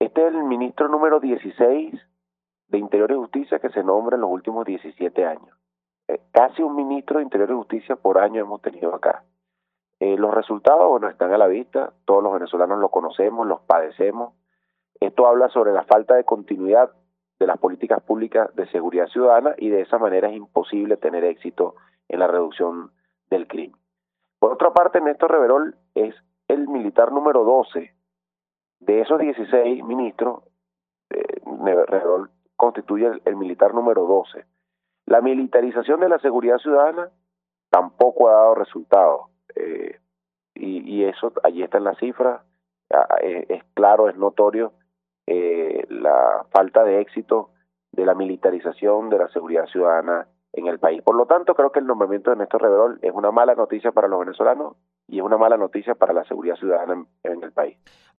Este es el ministro número 16 de Interior y Justicia que se nombra en los últimos 17 años. Casi un ministro de Interior y Justicia por año hemos tenido acá. Los resultados, bueno, están a la vista, todos los venezolanos los conocemos, los padecemos. Esto habla sobre la falta de continuidad de las políticas públicas de seguridad ciudadana y de esa manera es imposible tener éxito en la reducción del crimen. Por otra parte, Néstor Reverol es el militar número 12 de esos 16 ministros. Reverol constituye el militar número 12. La militarización de la seguridad ciudadana tampoco ha dado resultados. Y eso, allí están las cifras, es claro, es notorio la falta de éxito de la militarización de la seguridad ciudadana en el país. Por lo tanto, creo que el nombramiento de Néstor Reverol es una mala noticia para los venezolanos y es una mala noticia para la seguridad ciudadana en el país.